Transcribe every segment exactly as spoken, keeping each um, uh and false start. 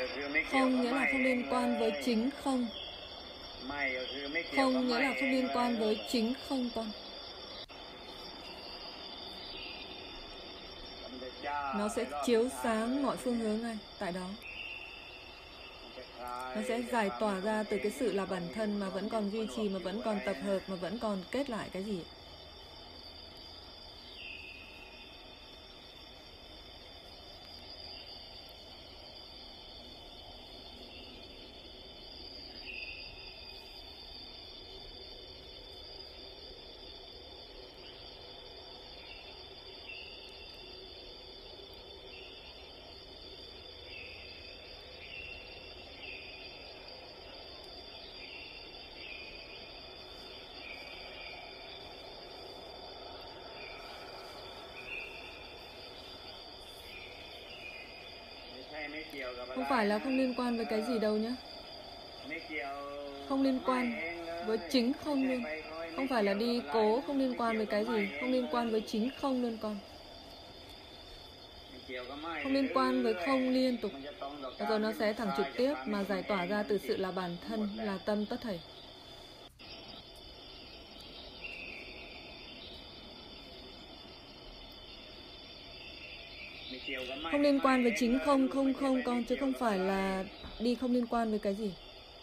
Không nghĩa là không liên quan với chính không. Không nghĩa là không liên quan với chính không con. Nó sẽ chiếu sáng mọi phương hướng ngay tại đó. Nó sẽ giải tỏa ra từ cái sự là bản thân mà vẫn còn duy trì, mà vẫn còn tập hợp, mà vẫn còn kết lại cái gì. Không phải là không liên quan với cái gì đâu nhé. Không liên quan với chính không luôn. Không phải là đi cố không liên quan với cái gì. Không liên quan với chính không luôn con. Không liên quan với không liên tục. Và rồi nó sẽ thẳng trực tiếp mà giải tỏa ra từ sự là bản thân, là tâm tất thảy. Không liên quan với chính không, không không con, chứ không phải là đi không liên quan với cái gì.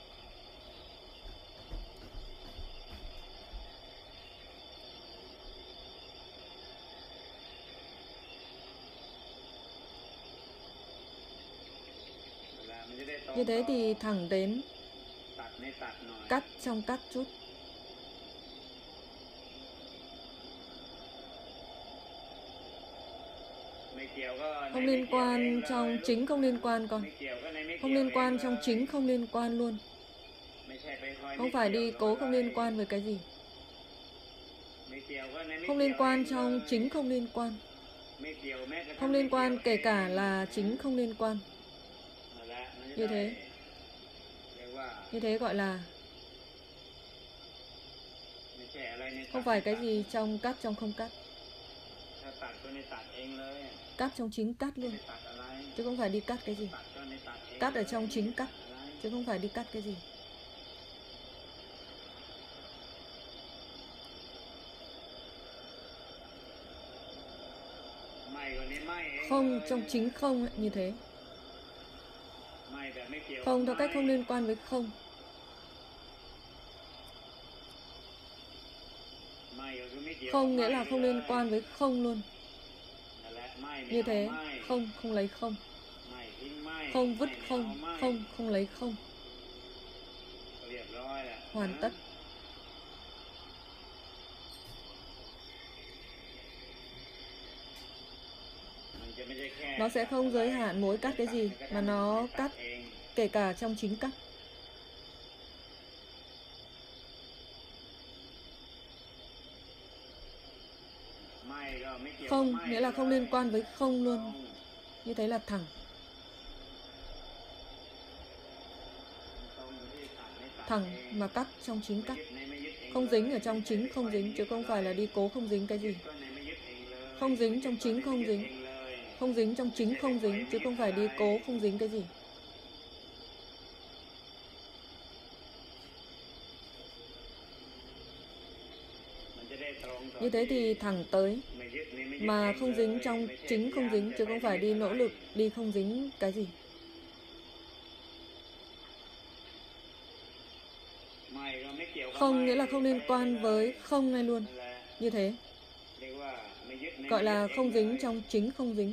Như thế thì thẳng đến cắt trong cắt chút. Không liên quan trong chính không liên quan con. Không liên quan trong chính không liên quan luôn. Không phải đi cố không liên quan với cái gì. Không liên quan trong chính không liên quan. Không liên quan kể cả là chính không liên quan. Như thế. Như thế gọi là không phải cái gì trong cắt trong không cắt. Cắt trong chính cắt luôn. Chứ không phải đi cắt cái gì. Cắt ở trong chính cắt. Chứ không phải đi cắt cái gì. Không trong chính không ấy, như thế. Không theo cách không liên quan với không. Không nghĩa là không liên quan với không luôn. Như thế, không, không lấy không. Không vứt không, không, không lấy không. Hoàn tất. Nó sẽ không giới hạn mỗi cắt cái gì, mà nó cắt kể cả trong chính cắt. Không nghĩa là không liên quan với không luôn. Như thế là thẳng. Thẳng mà cắt trong chính cắt. Không dính ở trong chính không dính, chứ không phải là đi cố không dính cái gì. Không dính trong chính không dính. Không dính trong chính không dính, chứ không phải đi cố không dính cái gì. Như thế thì thẳng tới. Mà không dính trong chính không dính, chứ không phải đi nỗ lực đi không dính cái gì. Không nghĩa là không liên quan với không ngay luôn. Như thế. Gọi là không dính trong chính không dính.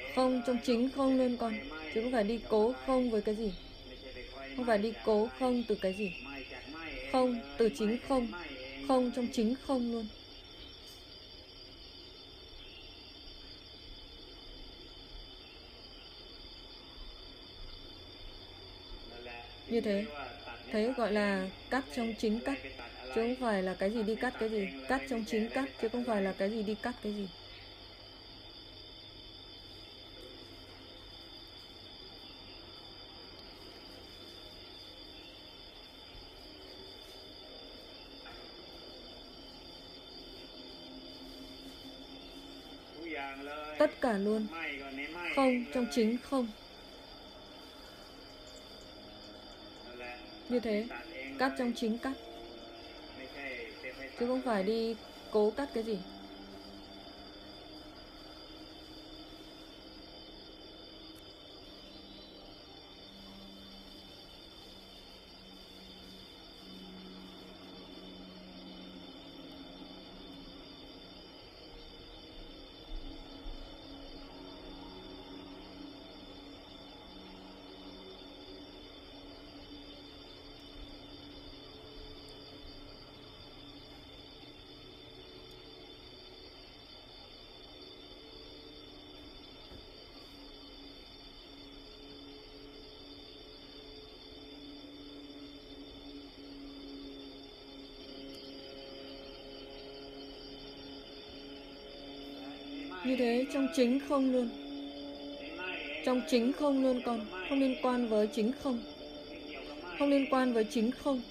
Không trong chính không luôn con, chứ không phải đi cố không với cái gì. Không phải đi cố không từ cái gì. Không từ chính không. Không trong chính không luôn. Như thế, thế gọi là cắt trong chính cắt, chứ không phải là cái gì đi cắt cái gì. Cắt trong chính cắt, chứ không phải là cái gì đi cắt cái gì. Tất cả luôn. Không trong chính không. Như thế, cắt trong chính cắt, chứ không phải đi cố cắt cái gì. Như thế trong chính không luôn. Trong chính không luôn con. Không liên quan với chính không. Không liên quan với chính không.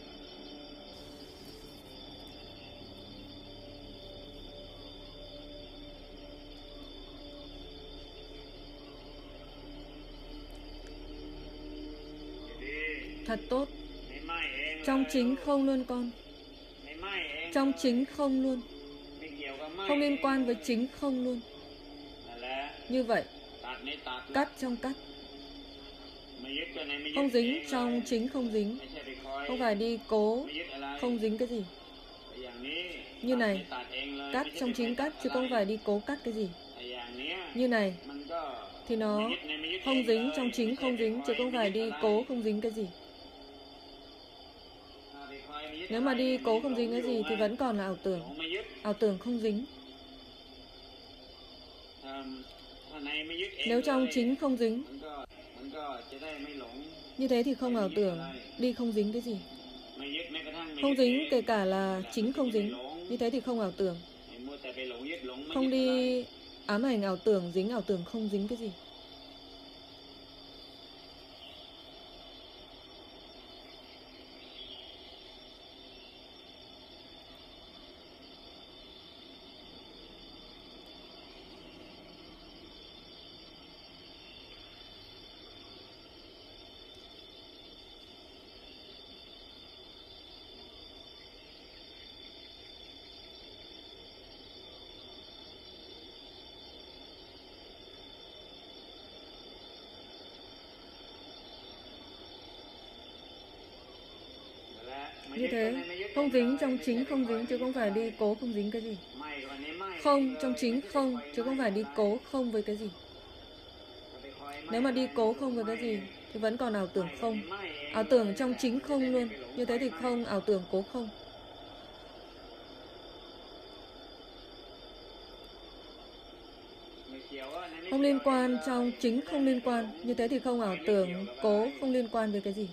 Thật tốt. Trong chính không luôn con. Trong chính không luôn. Không liên quan với chính không luôn. Như vậy, cắt trong cắt. Không dính trong chính không dính. Không phải đi cố không dính cái gì. Như này, cắt trong chính cắt, chứ không phải đi cố cắt cái gì. Như này, thì nó không dính trong chính không dính, chứ không phải đi cố không dính cái gì. Nếu mà đi cố không dính cái gì thì vẫn còn là ảo tưởng. Ảo tưởng không dính. Nếu trong chính không dính, như thế thì không ảo tưởng, đi không dính cái gì. Không dính kể cả là chính không dính, như thế thì không ảo tưởng. Không đi ám ảnh ảo tưởng, dính ảo tưởng không dính cái gì. Như thế, không dính trong chính không dính, chứ không phải đi cố không dính cái gì. Không trong chính không, chứ không phải đi cố không với cái gì. Nếu mà đi cố không với cái gì thì vẫn còn ảo tưởng không. Ảo tưởng trong chính không luôn. Như thế thì không ảo tưởng cố không. Không liên quan trong chính không liên quan. Như thế thì không ảo tưởng cố không liên quan với cái gì.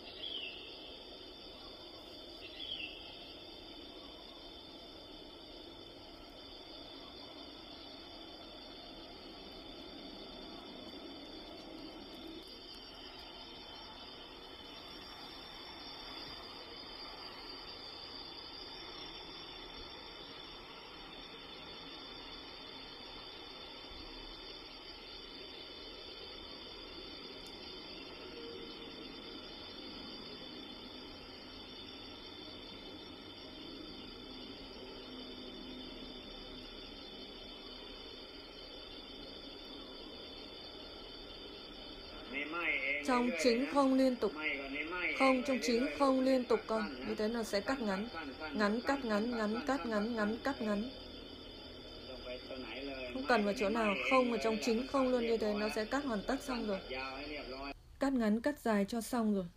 Trong chính không liên tục. Không trong chính không liên tục con. Như thế nó sẽ cắt ngắn. Ngắn cắt ngắn, ngắn cắt ngắn, ngắn cắt ngắn. Không cần vào chỗ nào, không ở trong chính không luôn, như thế nó sẽ cắt hoàn tất xong rồi. Cắt ngắn, cắt dài cho xong rồi.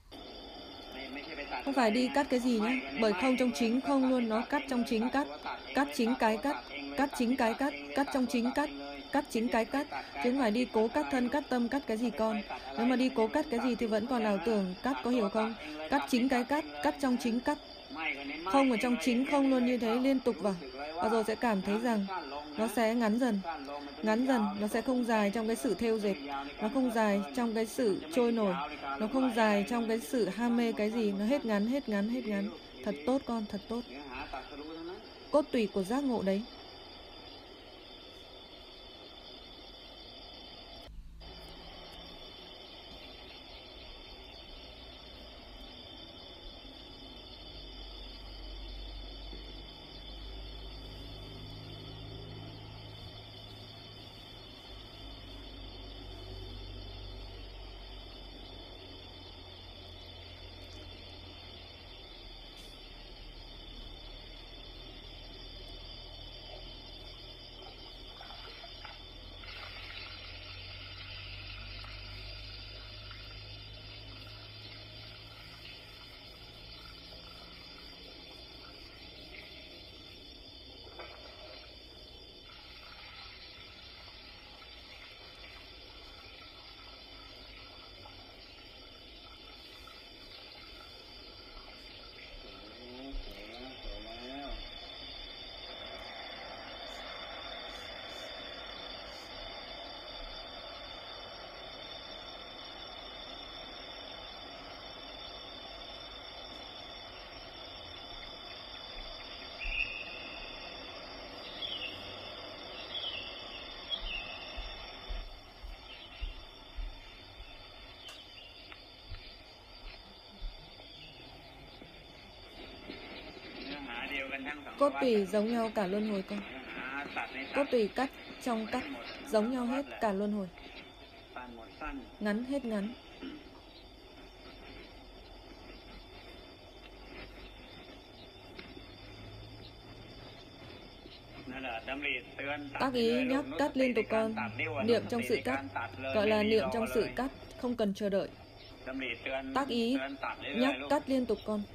Không phải đi cắt cái gì nhé, bởi không trong chính không luôn, nó cắt trong chính cắt. Cắt chính cái cắt, cắt chính cái cắt, cắt trong chính cắt, cắt chính cái cắt. Chứ không phải đi cố cắt thân, cắt tâm, cắt cái gì con. Nếu mà đi cố cắt cái gì thì vẫn còn ảo tưởng cắt, có hiểu không? Cắt chính cái cắt, cắt trong chính cắt. Không ở trong chính không luôn, như thế liên tục vào. Và rồi sẽ cảm thấy rằng nó sẽ ngắn dần. Ngắn dần, nó sẽ không dài trong cái sự thêu dệt. Nó không dài trong cái sự trôi nổi. Nó không dài trong cái sự ham mê cái gì. Nó hết ngắn, hết ngắn, hết ngắn. Thật tốt con, thật tốt. Cốt tủy của giác ngộ đấy. Cốt tủy giống nhau cả luân hồi con. Cốt tủy cắt trong cắt giống nhau hết cả luân hồi. Ngắn hết ngắn. Tác ý nhắc cắt liên tục con. Niệm trong sự cắt, gọi là niệm trong sự cắt, không cần chờ đợi. Tác ý nhắc cắt liên tục con.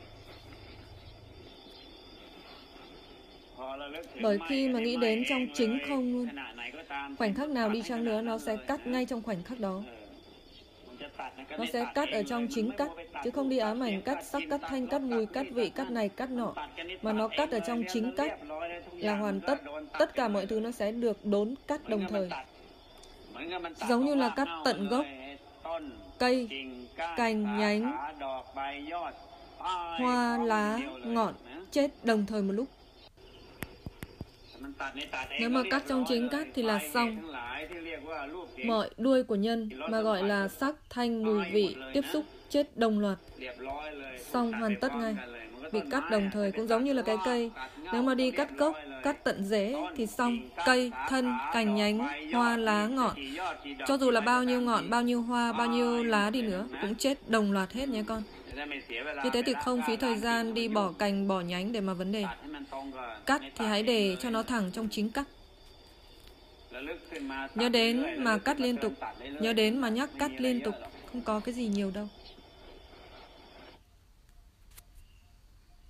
Bởi khi mà nghĩ đến trong chính không luôn, khoảnh khắc nào đi chăng nữa nó sẽ cắt ngay trong khoảnh khắc đó. Nó sẽ cắt ở trong chính cắt, chứ không đi ám ảnh cắt sắc, cắt thanh, cắt mùi, cắt vị, cắt này, cắt nọ. Mà nó cắt ở trong chính cắt là hoàn tất. Tất cả mọi thứ nó sẽ được đốn cắt đồng thời. Giống như là cắt tận gốc, cây, cành, nhánh, hoa, lá, ngọn, chết đồng thời một lúc. Nếu mà cắt trong chính cắt thì là xong. Mọi đuôi của nhân mà gọi là sắc, thanh, mùi, vị, tiếp xúc, chết đồng loạt. Xong hoàn tất ngay. Bị cắt đồng thời cũng giống như là cái cây. Nếu mà đi cắt gốc, cắt tận rễ thì xong. Cây, thân, cành, nhánh, hoa, lá, ngọn. Cho dù là bao nhiêu ngọn, bao nhiêu hoa, bao nhiêu lá đi nữa cũng chết đồng loạt hết nhé con. Như thế thì không phí thời gian đi bỏ cành, bỏ nhánh để mà vấn đề. Cắt thì hãy để cho nó thẳng trong chính cắt. Nhớ đến mà cắt liên tục. Nhớ đến mà nhắc cắt liên tục. Không có cái gì nhiều đâu.